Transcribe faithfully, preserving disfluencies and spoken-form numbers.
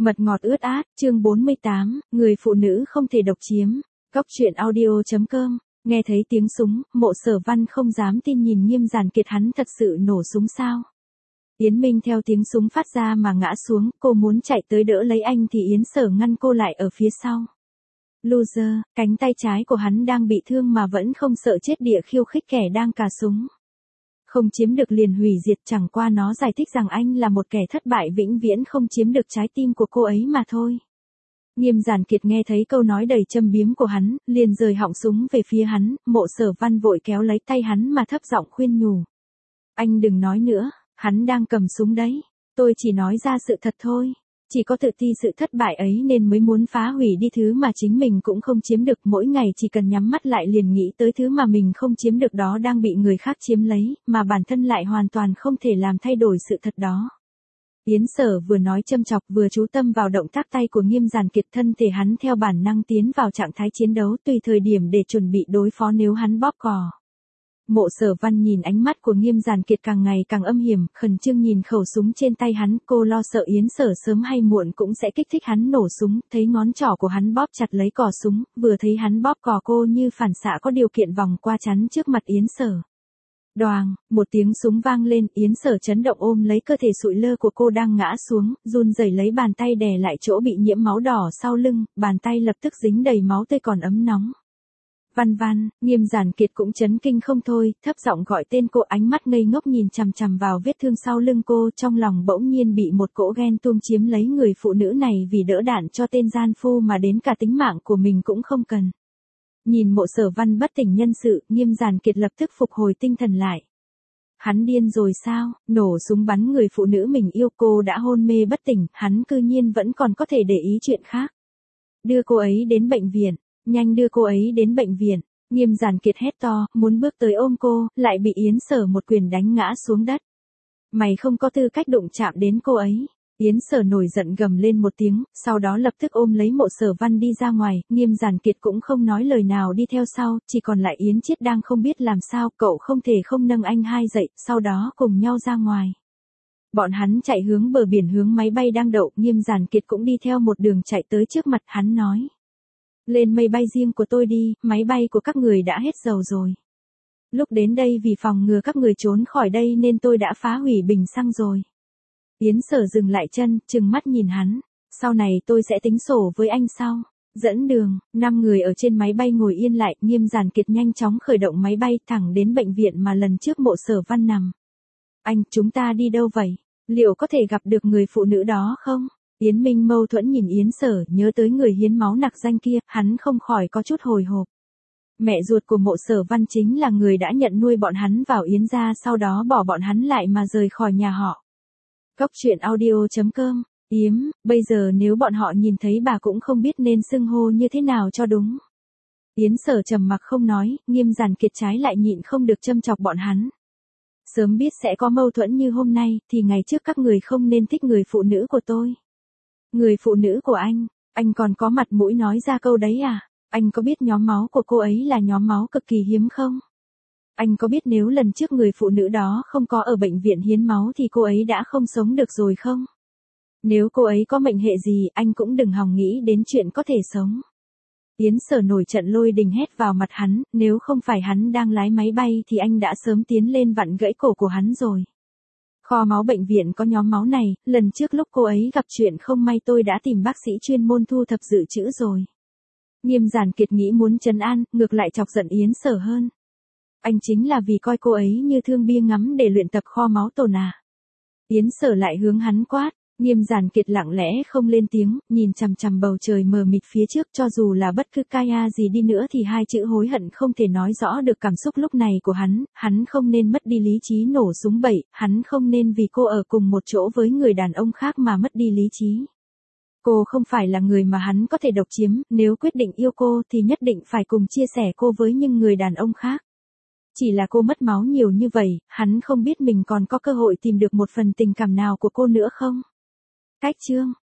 Mật ngọt ướt át, chương bốn mươi tám, người phụ nữ không thể độc chiếm. Cốc truyện audio chấm com, nghe thấy tiếng súng, Mộ Sở Văn không dám tin nhìn Nghiêm Giản Kiệt, hắn thật sự nổ súng sao? Yến Minh theo tiếng súng phát ra mà ngã xuống, cô muốn chạy tới đỡ lấy anh thì Yến Sở ngăn cô lại ở phía sau. Loser, cánh tay trái của hắn đang bị thương mà vẫn không sợ chết địa khiêu khích kẻ đang cà súng. Không chiếm được liền hủy diệt, chẳng qua nó giải thích rằng anh là một kẻ thất bại vĩnh viễn không chiếm được trái tim của cô ấy mà thôi. Nghiêm Giản Kiệt nghe thấy câu nói đầy châm biếm của hắn, liền rời họng súng về phía hắn. Mộ Sở Văn vội kéo lấy tay hắn mà thấp giọng khuyên nhủ. Anh đừng nói nữa, hắn đang cầm súng đấy. Tôi chỉ nói ra sự thật thôi. Chỉ có tự ti sự thất bại ấy nên mới muốn phá hủy đi thứ mà chính mình cũng không chiếm được. Mỗi ngày chỉ cần nhắm mắt lại liền nghĩ tới thứ mà mình không chiếm được đó đang bị người khác chiếm lấy, mà bản thân lại hoàn toàn không thể làm thay đổi sự thật đó. Yến Sở vừa nói châm chọc vừa chú tâm vào động tác tay của Nghiêm Giản Kiệt, thân thể hắn theo bản năng tiến vào trạng thái chiến đấu, tùy thời điểm để chuẩn bị đối phó nếu hắn bóp cò. Mộ Sở Văn nhìn ánh mắt của Nghiêm Giản Kiệt càng ngày càng âm hiểm, khẩn trương nhìn khẩu súng trên tay hắn, cô lo sợ Yến Sở sớm hay muộn cũng sẽ kích thích hắn nổ súng. Thấy ngón trỏ của hắn bóp chặt lấy cò súng, vừa thấy hắn bóp cò, cô như phản xạ có điều kiện vòng qua chắn trước mặt Yến Sở. Đoàng, một tiếng súng vang lên, Yến Sở chấn động ôm lấy cơ thể sụi lơ của cô đang ngã xuống, run rẩy lấy bàn tay đè lại chỗ bị nhiễm máu đỏ sau lưng, bàn tay lập tức dính đầy máu tươi còn ấm nóng. Văn Văn, Nghiêm Giản Kiệt cũng chấn kinh không thôi, thấp giọng gọi tên cô, ánh mắt ngây ngốc nhìn chằm chằm vào vết thương sau lưng cô, trong lòng bỗng nhiên bị một cỗ ghen tuông chiếm lấy. Người phụ nữ này vì đỡ đạn cho tên gian phu mà đến cả tính mạng của mình cũng không cần. Nhìn Mộ Sở Văn bất tỉnh nhân sự, Nghiêm Giản Kiệt lập tức phục hồi tinh thần lại. Hắn điên rồi sao, nổ súng bắn người phụ nữ mình yêu, cô đã hôn mê bất tỉnh, hắn cư nhiên vẫn còn có thể để ý chuyện khác. Đưa cô ấy đến bệnh viện, nhanh đưa cô ấy đến bệnh viện. Nghiêm Giản Kiệt hét to, muốn bước tới ôm cô, lại bị Yến Sở một quyền đánh ngã xuống đất. Mày không có tư cách đụng chạm đến cô ấy. Yến Sở nổi giận gầm lên một tiếng, sau đó lập tức ôm lấy Mộ Sở Văn đi ra ngoài. Nghiêm Giản Kiệt cũng không nói lời nào đi theo sau, chỉ còn lại Yến Chiết đang không biết làm sao, cậu không thể không nâng anh hai dậy, sau đó cùng nhau ra ngoài. Bọn hắn chạy hướng bờ biển, hướng máy bay đang đậu. Nghiêm Giản Kiệt cũng đi theo một đường chạy tới trước mặt hắn nói. Lên mây bay riêng của tôi đi, máy bay của các người đã hết dầu rồi. Lúc đến đây vì phòng ngừa các người trốn khỏi đây nên tôi đã phá hủy bình xăng rồi. Yến Sở dừng lại chân, trừng mắt nhìn hắn. Sau này tôi sẽ tính sổ với anh sau. Dẫn đường, năm người ở trên máy bay ngồi yên lại. Nghiêm Giản Kiệt nhanh chóng khởi động máy bay thẳng đến bệnh viện mà lần trước Mộ Sở Văn nằm. Anh, chúng ta đi đâu vậy? Liệu có thể gặp được người phụ nữ đó không? Yến Minh mâu thuẫn nhìn Yến Sở, nhớ tới người hiến máu nặc danh kia, hắn không khỏi có chút hồi hộp. Mẹ ruột của Mộ Sở Văn chính là người đã nhận nuôi bọn hắn vào Yến gia, sau đó bỏ bọn hắn lại mà rời khỏi nhà họ. Cốc truyện audio chấm com, Yếm, bây giờ nếu bọn họ nhìn thấy bà cũng không biết nên xưng hô như thế nào cho đúng. Yến Sở trầm mặc không nói, Nghiêm Giản Kiệt trái lại nhịn không được châm chọc bọn hắn. Sớm biết sẽ có mâu thuẫn như hôm nay, thì ngày trước các người không nên thích người phụ nữ của tôi. Người phụ nữ của anh, anh còn có mặt mũi nói ra câu đấy à? Anh có biết nhóm máu của cô ấy là nhóm máu cực kỳ hiếm không? Anh có biết nếu lần trước người phụ nữ đó không có ở bệnh viện hiến máu thì cô ấy đã không sống được rồi không? Nếu cô ấy có mệnh hệ gì, anh cũng đừng hòng nghĩ đến chuyện có thể sống. Yến Sở nổi trận lôi đình hét vào mặt hắn, nếu không phải hắn đang lái máy bay thì anh đã sớm tiến lên vặn gãy cổ của hắn rồi. Kho máu bệnh viện có nhóm máu này, lần trước lúc cô ấy gặp chuyện không may tôi đã tìm bác sĩ chuyên môn thu thập dự trữ rồi. Nghiêm Giản Kiệt nghĩ muốn trấn an, ngược lại chọc giận Yến Sở hơn. Anh chính là vì coi cô ấy như thương bia ngắm để luyện tập kho máu tồn à? Yến Sở lại hướng hắn quát. Nghiêm Giản Kiệt lặng lẽ không lên tiếng, nhìn chằm chằm bầu trời mờ mịt phía trước, cho dù là bất cứ kaya gì đi nữa thì hai chữ hối hận không thể nói rõ được cảm xúc lúc này của hắn. Hắn không nên mất đi lý trí nổ súng bậy, hắn không nên vì cô ở cùng một chỗ với người đàn ông khác mà mất đi lý trí. Cô không phải là người mà hắn có thể độc chiếm, nếu quyết định yêu cô thì nhất định phải cùng chia sẻ cô với những người đàn ông khác. Chỉ là cô mất máu nhiều như vậy, hắn không biết mình còn có cơ hội tìm được một phần tình cảm nào của cô nữa không? Cách chương